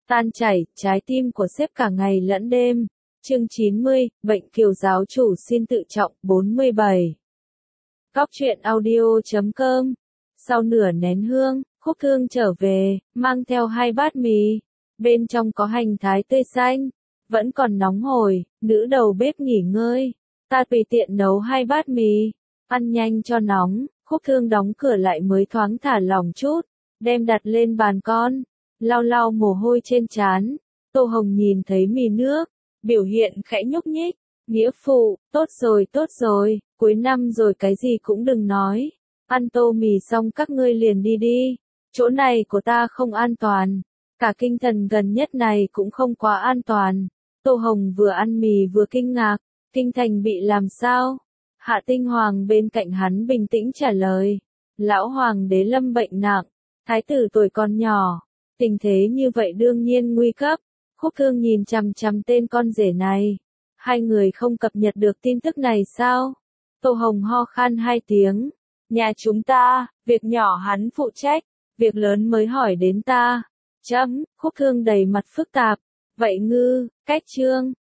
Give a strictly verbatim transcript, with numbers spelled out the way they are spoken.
Tan chảy, trái tim của sếp cả ngày lẫn đêm. Chương chín mươi, Bệnh kiều giáo chủ xin tự trọng. bốn mươi bảy. Góc truyện audio chấm com. Sau nửa nén hương, Khúc Thương trở về, mang theo hai bát mì. Bên trong có hành thái tươi xanh, vẫn còn nóng hổi. Nữ đầu bếp nghỉ ngơi, ta tùy tiện nấu hai bát mì, ăn nhanh cho nóng. Khúc Thương đóng cửa lại mới thoáng thả lỏng chút, đem đặt lên bàn con, lau lau mồ hôi trên trán. Tô Hồng nhìn thấy mì nước, biểu hiện khẽ nhúc nhích. Nghĩa phụ, tốt rồi tốt rồi, cuối năm rồi cái gì cũng đừng nói. Ăn tô mì xong các ngươi liền đi đi. Chỗ này của ta không an toàn. Cả kinh thần gần nhất này cũng không quá an toàn. Tô Hồng vừa ăn mì vừa kinh ngạc. Kinh thành bị làm sao? Hạ Tinh Hoàng bên cạnh hắn bình tĩnh trả lời. Lão Hoàng đế lâm bệnh nặng. Thái tử tuổi còn nhỏ. Tình thế như vậy đương nhiên nguy cấp. Khúc Thương nhìn chằm chằm tên con rể này. Hai người không cập nhật được tin tức này sao? Tô Hồng ho khan hai tiếng. Nhà chúng ta, việc nhỏ hắn phụ trách, việc lớn mới hỏi đến ta. Chấm, Khúc Thương đầy mặt phức tạp. Vậy ngư, cách trương,